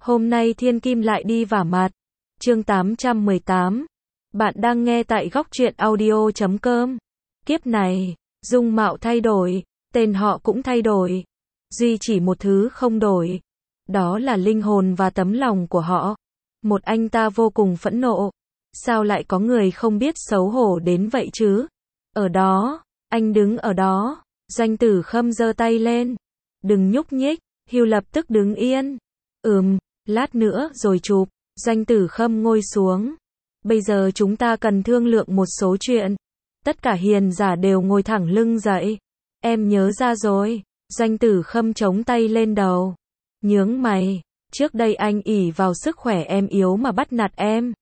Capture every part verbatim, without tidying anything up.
Hôm nay thiên kim lại đi vả mặt. Chương tám trăm mười tám. Bạn đang nghe tại góc truyện audio chấm com. Kiếp này, dung mạo thay đổi, tên họ cũng thay đổi. Duy chỉ một thứ không đổi. Đó là linh hồn và tấm lòng của họ. Một anh ta vô cùng phẫn nộ. Sao lại có người không biết xấu hổ đến vậy chứ? Ở đó, anh đứng ở đó. Doanh Tử Khâm giơ tay lên. Đừng nhúc nhích. Hưu lập tức đứng yên. Ừm, lát nữa rồi chụp. Doanh Tử Khâm ngồi xuống. Bây giờ chúng ta cần thương lượng một số chuyện. Tất cả hiền giả đều ngồi thẳng lưng dậy. Em nhớ ra rồi. Doanh Tử Khâm chống tay lên đầu. Nhướng mày. Trước đây anh ỷ vào sức khỏe em yếu mà bắt nạt em.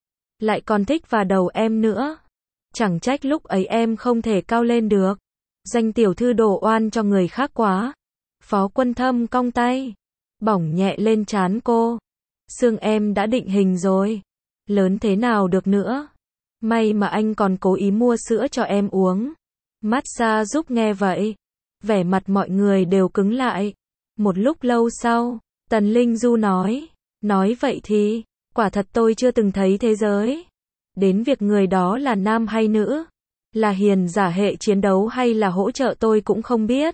Lại còn thích vào đầu em nữa. Chẳng trách lúc ấy em không thể cao lên được. Doanh tiểu thư đổ oan cho người khác quá. Phó Quân Thâm cong tay. Bỏng nhẹ lên trán cô. Xương em đã định hình rồi. Lớn thế nào được nữa. May mà anh còn cố ý mua sữa cho em uống. Massage giúp nghe vậy. Vẻ mặt mọi người đều cứng lại. Một lúc lâu sau, Tần Linh Du nói. Nói vậy thì, quả thật tôi chưa từng thấy thế giới. Đến việc người đó là nam hay nữ. Là hiền giả hệ chiến đấu hay là hỗ trợ tôi cũng không biết.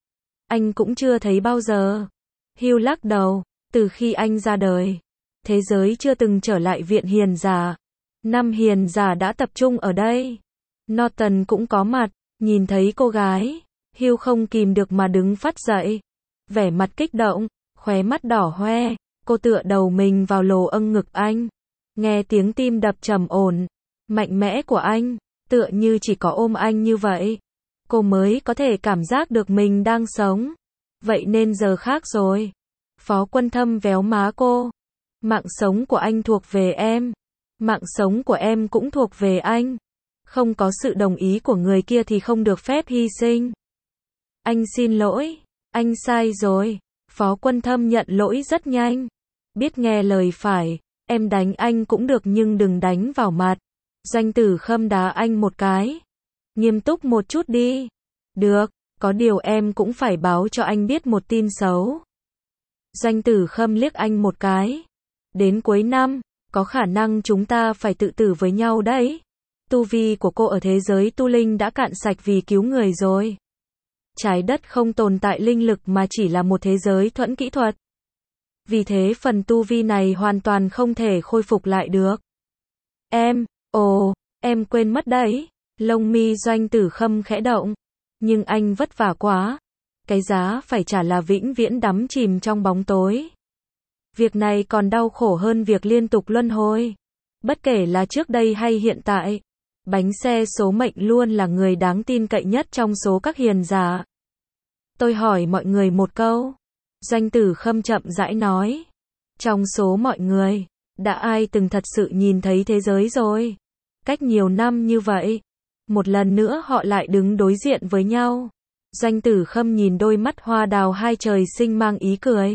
Anh cũng chưa thấy bao giờ. Hugh lắc đầu. Từ khi anh ra đời, thế giới chưa từng trở lại viện hiền giả. Năm hiền giả đã tập trung ở đây. Norton cũng có mặt. Nhìn thấy cô gái, Hugh không kìm được mà đứng phắt dậy. Vẻ mặt kích động, khóe mắt đỏ hoe. Cô tựa đầu mình vào lồ âng ngực anh. Nghe tiếng tim đập trầm ổn, mạnh mẽ của anh, tựa như chỉ có ôm anh như vậy, cô mới có thể cảm giác được mình đang sống. Vậy nên giờ khác rồi. Phó Quân Thâm véo má cô. Mạng sống của anh thuộc về em. Mạng sống của em cũng thuộc về anh. Không có sự đồng ý của người kia thì không được phép hy sinh. Anh xin lỗi. Anh sai rồi. Phó Quân Thâm nhận lỗi rất nhanh. Biết nghe lời phải. Em đánh anh cũng được nhưng đừng đánh vào mặt. Doanh Tử Khâm đá anh một cái. Nghiêm túc một chút đi. Được, có điều em cũng phải báo cho anh biết một tin xấu. Doanh Tử Khâm liếc anh một cái. Đến cuối năm, có khả năng chúng ta phải tự tử với nhau đấy. Tu vi của cô ở thế giới tu linh đã cạn sạch vì cứu người rồi. Trái đất không tồn tại linh lực mà chỉ là một thế giới thuẫn kỹ thuật. Vì thế phần tu vi này hoàn toàn không thể khôi phục lại được. Em, ồ, em quên mất đấy. Lông mi Doanh Tử Khâm khẽ động. Nhưng anh vất vả quá. Cái giá phải trả là vĩnh viễn đắm chìm trong bóng tối. Việc này còn đau khổ hơn việc liên tục luân hồi. Bất kể là trước đây hay hiện tại, bánh xe số mệnh luôn là người đáng tin cậy nhất trong số các hiền giả. Tôi hỏi mọi người một câu. Doanh Tử Khâm chậm rãi nói. Trong số mọi người, đã ai từng thật sự nhìn thấy thế giới rồi? Cách nhiều năm như vậy, một lần nữa họ lại đứng đối diện với nhau. Doanh Tử Khâm nhìn đôi mắt hoa đào hai trời sinh mang ý cười.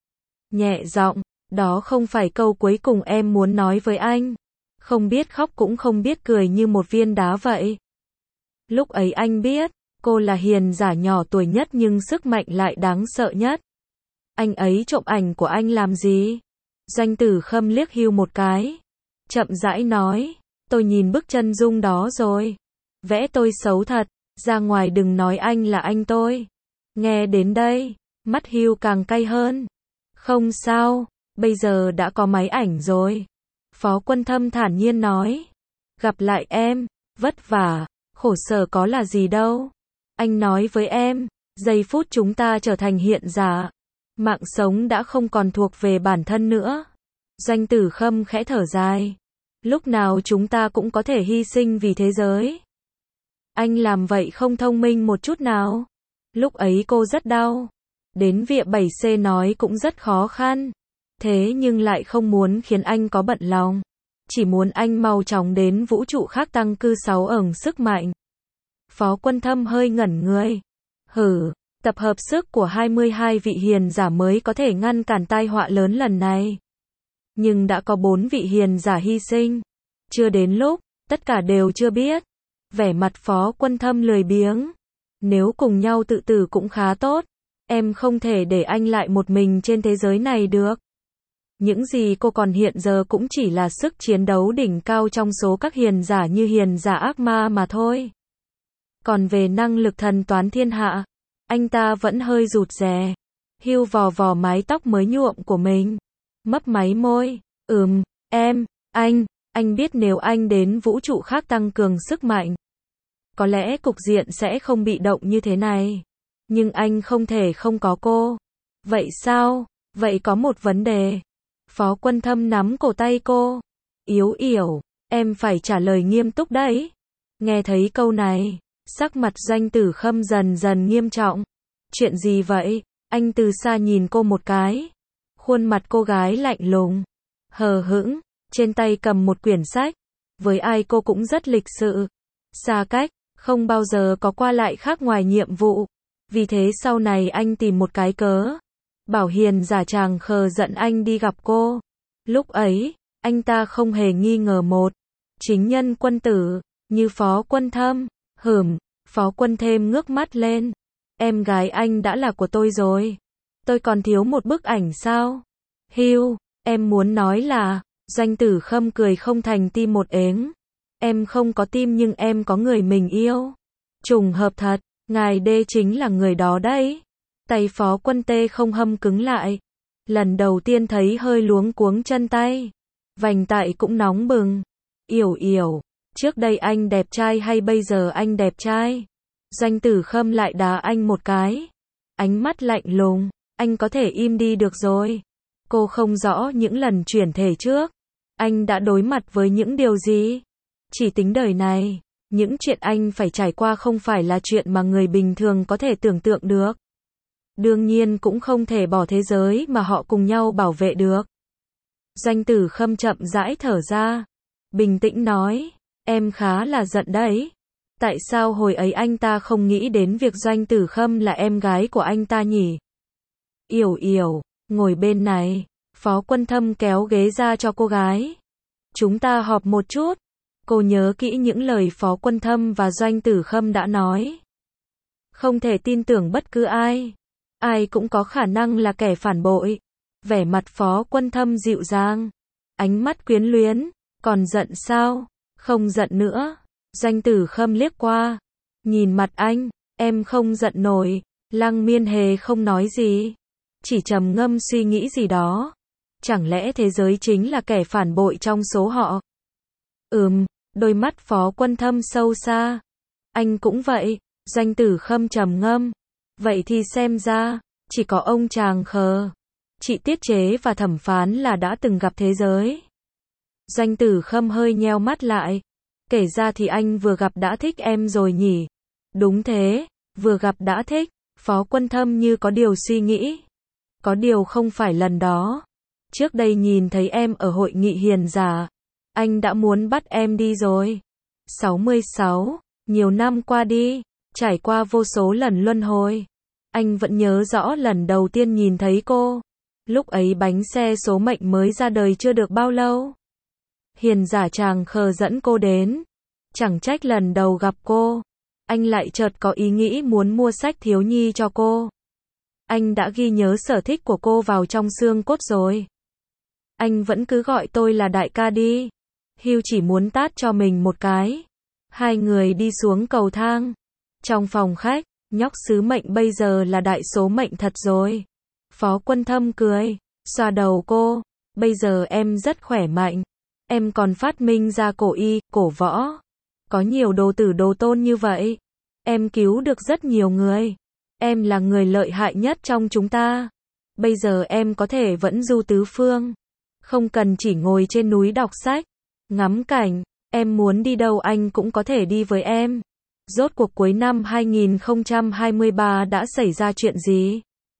Nhẹ giọng, đó không phải câu cuối cùng em muốn nói với anh. Không biết khóc cũng không biết cười như một viên đá vậy. Lúc ấy anh biết, cô là hiền giả nhỏ tuổi nhất nhưng sức mạnh lại đáng sợ nhất. Anh ấy trộm ảnh của anh làm gì? Doanh Tử Khâm liếc Hugh một cái. Chậm rãi nói, tôi nhìn bức chân dung đó rồi. Vẽ tôi xấu thật, ra ngoài đừng nói anh là anh tôi. Nghe đến đây, mắt Hugh càng cay hơn. Không sao, bây giờ đã có máy ảnh rồi. Phó Quân Thâm thản nhiên nói. Gặp lại em, vất vả, khổ sở có là gì đâu. Anh nói với em, giây phút chúng ta trở thành hiện giả. Mạng sống đã không còn thuộc về bản thân nữa. Doanh Tử Khâm khẽ thở dài. Lúc nào chúng ta cũng có thể hy sinh vì thế giới. Anh làm vậy không thông minh một chút nào. Lúc ấy cô rất đau. Đến vịa bảy C nói cũng rất khó khăn. Thế nhưng lại không muốn khiến anh có bận lòng. Chỉ muốn anh mau chóng đến vũ trụ khác tăng cư sáu ẩn sức mạnh. Phó Quân Thâm hơi ngẩn người. Hử, tập hợp sức của hai mươi hai vị hiền giả mới có thể ngăn cản tai họa lớn lần này. Nhưng đã có bốn vị hiền giả hy sinh. Chưa đến lúc, tất cả đều chưa biết. Vẻ mặt Phó Quân Thâm lười biếng. Nếu cùng nhau tự tử cũng khá tốt. Em không thể để anh lại một mình trên thế giới này được. Những gì cô còn hiện giờ cũng chỉ là sức chiến đấu đỉnh cao trong số các hiền giả như hiền giả ác ma mà thôi. Còn về năng lực thần toán thiên hạ, anh ta vẫn hơi rụt rè. Hugh vò vò mái tóc mới nhuộm của mình, mấp máy môi, ừm, em, anh, anh biết nếu anh đến vũ trụ khác tăng cường sức mạnh, có lẽ cục diện sẽ không bị động như thế này. Nhưng anh không thể không có cô. Vậy sao? Vậy có một vấn đề. Phó Quân Thâm nắm cổ tay cô. Yếu Yểu, em phải trả lời nghiêm túc đấy. Nghe thấy câu này, sắc mặt Doanh Tử Khâm dần dần nghiêm trọng. Chuyện gì vậy? Anh từ xa nhìn cô một cái. Khuôn mặt cô gái lạnh lùng, hờ hững, trên tay cầm một quyển sách. Với ai cô cũng rất lịch sự, xa cách, không bao giờ có qua lại khác ngoài nhiệm vụ. Vì thế sau này anh tìm một cái cớ, bảo hiền giả chàng khờ dẫn anh đi gặp cô. Lúc ấy, anh ta không hề nghi ngờ một chính nhân quân tử, như Phó Quân Thâm. Hửm, Phó Quân thêm ngước mắt lên. Em gái anh đã là của tôi rồi. Tôi còn thiếu một bức ảnh sao? Hugh, em muốn nói là, Doanh Tử Khâm cười không thành tim một ếng. Em không có tim nhưng em có người mình yêu. Trùng hợp thật, ngài đê chính là người đó đấy. Tay Phó Quân tê không hâm cứng lại. Lần đầu tiên thấy hơi luống cuống chân tay. Vành tại cũng nóng bừng. Yểu Yểu, trước đây anh đẹp trai hay bây giờ anh đẹp trai? Doanh Tử Khâm lại đá anh một cái. Ánh mắt lạnh lùng, anh có thể im đi được rồi. Cô không rõ những lần chuyển thể trước, anh đã đối mặt với những điều gì. Chỉ tính đời này, những chuyện anh phải trải qua không phải là chuyện mà người bình thường có thể tưởng tượng được. Đương nhiên cũng không thể bỏ thế giới mà họ cùng nhau bảo vệ được. Doanh Tử Khâm chậm rãi thở ra, bình tĩnh nói, em khá là giận đấy. Tại sao hồi ấy anh ta không nghĩ đến việc Doanh Tử Khâm là em gái của anh ta nhỉ? Yểu Yểu, ngồi bên này. Phó Quân Thâm kéo ghế ra cho cô gái. Chúng ta họp một chút. Cô nhớ kỹ những lời Phó Quân Thâm và Doanh Tử Khâm đã nói. Không thể tin tưởng bất cứ ai. Ai cũng có khả năng là kẻ phản bội. Vẻ mặt Phó Quân Thâm dịu dàng, ánh mắt quyến luyến. Còn giận sao? Không giận nữa. Doanh Tử Khâm liếc qua, nhìn mặt anh, em không giận nổi. Lăng Miên hề không nói gì, chỉ trầm ngâm suy nghĩ gì đó. Chẳng lẽ thế giới chính là kẻ phản bội trong số họ? Ừm, đôi mắt Phó Quân Thâm sâu xa. Anh cũng vậy. Doanh Tử Khâm trầm ngâm. Vậy thì xem ra, chỉ có ông chàng khờ, chị tiết chế và thẩm phán là đã từng gặp thế giới. Doanh Tử Khâm hơi nheo mắt lại. Kể ra thì anh vừa gặp đã thích em rồi nhỉ? Đúng thế, vừa gặp đã thích. Phó Quân Thâm như có điều suy nghĩ. Có điều không phải lần đó. Trước đây nhìn thấy em ở hội nghị hiền giả, anh đã muốn bắt em đi rồi. sáu mươi sáu, nhiều năm qua đi, trải qua vô số lần luân hồi. Anh vẫn nhớ rõ lần đầu tiên nhìn thấy cô. Lúc ấy bánh xe số mệnh mới ra đời chưa được bao lâu. Hiền giả chàng khờ dẫn cô đến. Chẳng trách lần đầu gặp cô, anh lại chợt có ý nghĩ muốn mua sách thiếu nhi cho cô. Anh đã ghi nhớ sở thích của cô vào trong xương cốt rồi. Anh vẫn cứ gọi tôi là đại ca đi. Hugh chỉ muốn tát cho mình một cái. Hai người đi xuống cầu thang. Trong phòng khách, nhóc sứ mệnh bây giờ là đại số mệnh thật rồi. Phó Quân Thâm cười, xoa đầu cô. Bây giờ em rất khỏe mạnh. Em còn phát minh ra cổ y, cổ võ. Có nhiều đồ tử đồ tôn như vậy. Em cứu được rất nhiều người. Em là người lợi hại nhất trong chúng ta. Bây giờ em có thể vẫn du tứ phương. Không cần chỉ ngồi trên núi đọc sách, ngắm cảnh. Em muốn đi đâu anh cũng có thể đi với em. Rốt cuộc cuối năm hai nghìn không trăm hai mươi ba đã xảy ra chuyện gì?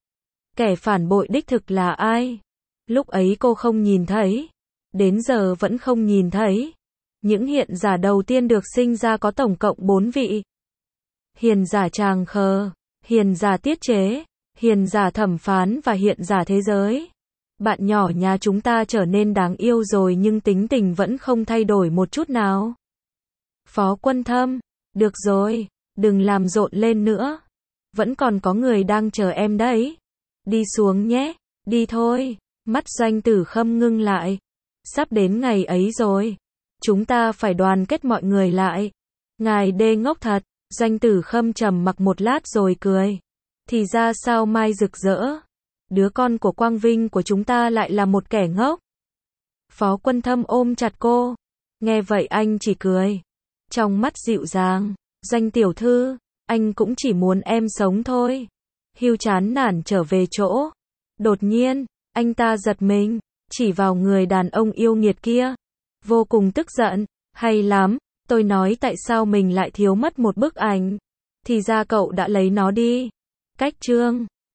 Kẻ phản bội đích thực là ai? Lúc ấy cô không nhìn thấy. Đến giờ vẫn không nhìn thấy. Những hiện giả đầu tiên được sinh ra có tổng cộng bốn vị. Hiền giả chàng khờ, hiền giả tiết chế, hiền giả thẩm phán và hiện giả thế giới. Bạn nhỏ nhà chúng ta trở nên đáng yêu rồi nhưng tính tình vẫn không thay đổi một chút nào. Phó Quân Thâm, được rồi, đừng làm rộn lên nữa. Vẫn còn có người đang chờ em đấy. Đi xuống nhé, đi thôi. Mắt Doanh Tử Khâm ngưng lại. Sắp đến ngày ấy rồi. Chúng ta phải đoàn kết mọi người lại. Ngài đê ngốc thật. Doanh Tử Khâm trầm mặc một lát rồi cười. Thì ra sao Mai rực rỡ. Đứa con của Quang Vinh của chúng ta lại là một kẻ ngốc. Phó Quân Thâm ôm chặt cô. Nghe vậy anh chỉ cười. Trong mắt dịu dàng. Doanh tiểu thư, anh cũng chỉ muốn em sống thôi. Hưu chán nản trở về chỗ. Đột nhiên, anh ta giật mình, chỉ vào người đàn ông yêu nghiệt kia. Vô cùng tức giận. Hay lắm, tôi nói tại sao mình lại thiếu mất một bức ảnh. Thì ra cậu đã lấy nó đi. Cách chương